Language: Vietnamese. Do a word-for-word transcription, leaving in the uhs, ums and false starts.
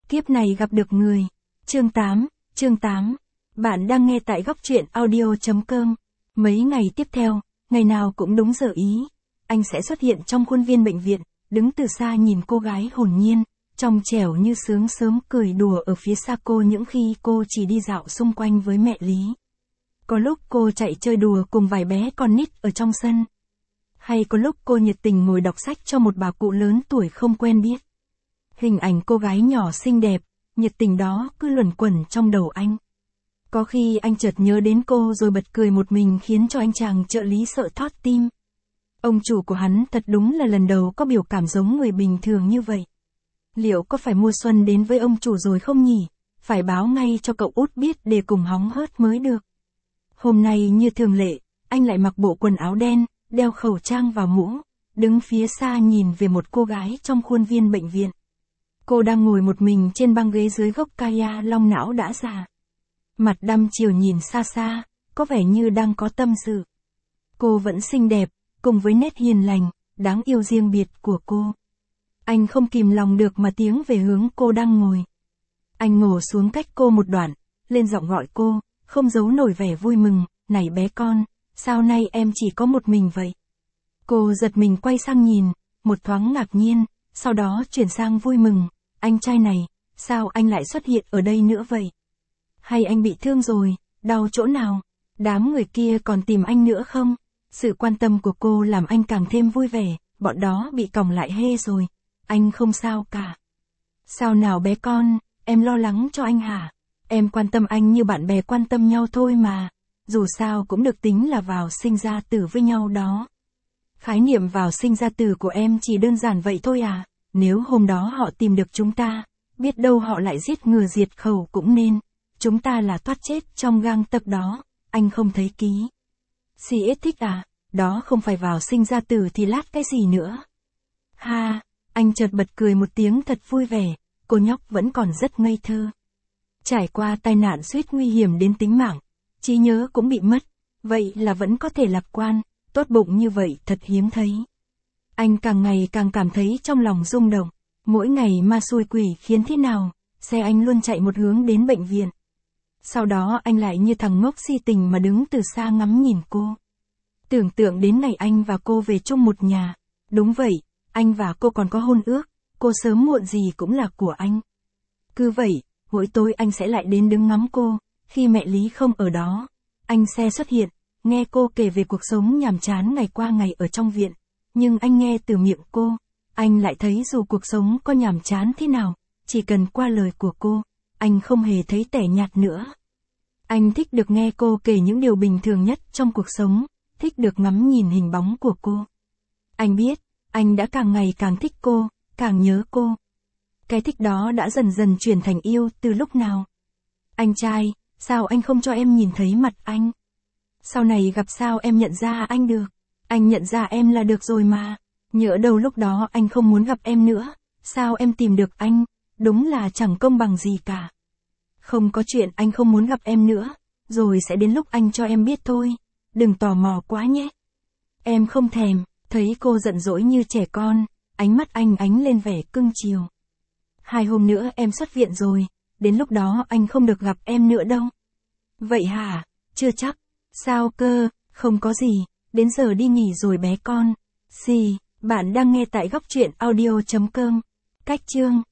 Kiếp này gặp được người. Chương tám, chương tám. Bạn đang nghe tại góc truyện audio chấm com. Mấy ngày tiếp theo, ngày nào cũng đúng giờ ý, anh sẽ xuất hiện trong khuôn viên bệnh viện, đứng từ xa nhìn cô gái hồn nhiên, trong trẻo như sướng sớm cười đùa ở phía xa cô những khi cô chỉ đi dạo xung quanh với mẹ Lý. Có lúc cô chạy chơi đùa cùng vài bé con nít ở trong sân. Hay có lúc cô nhiệt tình ngồi đọc sách cho một bà cụ lớn tuổi không quen biết. Hình ảnh cô gái nhỏ xinh đẹp, nhiệt tình đó cứ luẩn quẩn trong đầu anh. Có khi anh chợt nhớ đến cô rồi bật cười một mình khiến cho anh chàng trợ lý sợ thót tim. Ông chủ của hắn thật đúng là lần đầu có biểu cảm giống người bình thường như vậy. Liệu có phải mùa xuân đến với ông chủ rồi không nhỉ? Phải báo ngay cho cậu út biết để cùng hóng hớt mới được. Hôm nay như thường lệ, anh lại mặc bộ quần áo đen, đeo khẩu trang vào mũ, đứng phía xa nhìn về một cô gái trong khuôn viên bệnh viện. Cô đang ngồi một mình trên băng ghế dưới gốc kaya long não đã già. Mặt đăm chiều nhìn xa xa, có vẻ như đang có tâm sự. Cô vẫn xinh đẹp, cùng với nét hiền lành, đáng yêu riêng biệt của cô. Anh không kìm lòng được mà tiến về hướng cô đang ngồi. Anh ngồi xuống cách cô một đoạn, lên giọng gọi cô, không giấu nổi vẻ vui mừng, này bé con, sao nay em chỉ có một mình vậy? Cô giật mình quay sang nhìn, một thoáng ngạc nhiên, sau đó chuyển sang vui mừng, anh trai này, sao anh lại xuất hiện ở đây nữa vậy? Hay anh bị thương rồi, đau chỗ nào? Đám người kia còn tìm anh nữa không? Sự quan tâm của cô làm anh càng thêm vui vẻ, bọn đó bị còng lại hê rồi, anh không sao cả. Sao nào bé con, em lo lắng cho anh hả? Em quan tâm anh như bạn bè quan tâm nhau thôi mà, dù sao cũng được tính là vào sinh ra tử với nhau đó. Khái niệm vào sinh ra tử của em chỉ đơn giản vậy thôi à, nếu hôm đó họ tìm được chúng ta, biết đâu họ lại giết ngừa diệt khẩu cũng nên, chúng ta là thoát chết trong gang tấc đó, anh không thấy ký. xê ét thích à, đó không phải vào sinh ra tử thì lát cái gì nữa. Ha, anh chợt bật cười một tiếng thật vui vẻ, cô nhóc vẫn còn rất ngây thơ. Trải qua tai nạn suýt nguy hiểm đến tính mạng, trí nhớ cũng bị mất, vậy là vẫn có thể lạc quan, tốt bụng như vậy thật hiếm thấy. Anh càng ngày càng cảm thấy trong lòng rung động, mỗi ngày ma xui quỷ khiến thế nào, xe anh luôn chạy một hướng đến bệnh viện. Sau đó anh lại như thằng ngốc si tình mà đứng từ xa ngắm nhìn cô. Tưởng tượng đến ngày anh và cô về chung một nhà, đúng vậy, anh và cô còn có hôn ước, cô sớm muộn gì cũng là của anh. Cứ vậy, mỗi tối anh sẽ lại đến đứng ngắm cô, khi mẹ Lý không ở đó, anh sẽ xuất hiện, nghe cô kể về cuộc sống nhàm chán ngày qua ngày ở trong viện, nhưng anh nghe từ miệng cô, anh lại thấy dù cuộc sống có nhàm chán thế nào, chỉ cần qua lời của cô, anh không hề thấy tẻ nhạt nữa. Anh thích được nghe cô kể những điều bình thường nhất trong cuộc sống, thích được ngắm nhìn hình bóng của cô. Anh biết, anh đã càng ngày càng thích cô, càng nhớ cô. Cái thích đó đã dần dần chuyển thành yêu từ lúc nào? Anh trai, sao anh không cho em nhìn thấy mặt anh? Sau này gặp sao em nhận ra anh được? Anh nhận ra em là được rồi mà. Nhỡ đâu lúc đó anh không muốn gặp em nữa, sao em tìm được anh? Đúng là chẳng công bằng gì cả. Không có chuyện anh không muốn gặp em nữa, rồi sẽ đến lúc anh cho em biết thôi. Đừng tò mò quá nhé. Em không thèm, thấy cô giận dỗi như trẻ con, ánh mắt anh ánh lên vẻ cưng chiều. Hai hôm nữa em xuất viện rồi, đến lúc đó anh không được gặp em nữa đâu. Vậy hả? Chưa chắc. Sao cơ? Không có gì, đến giờ đi nghỉ rồi bé con. Xì, bạn đang nghe tại góc truyện audio chấm com. Cách chương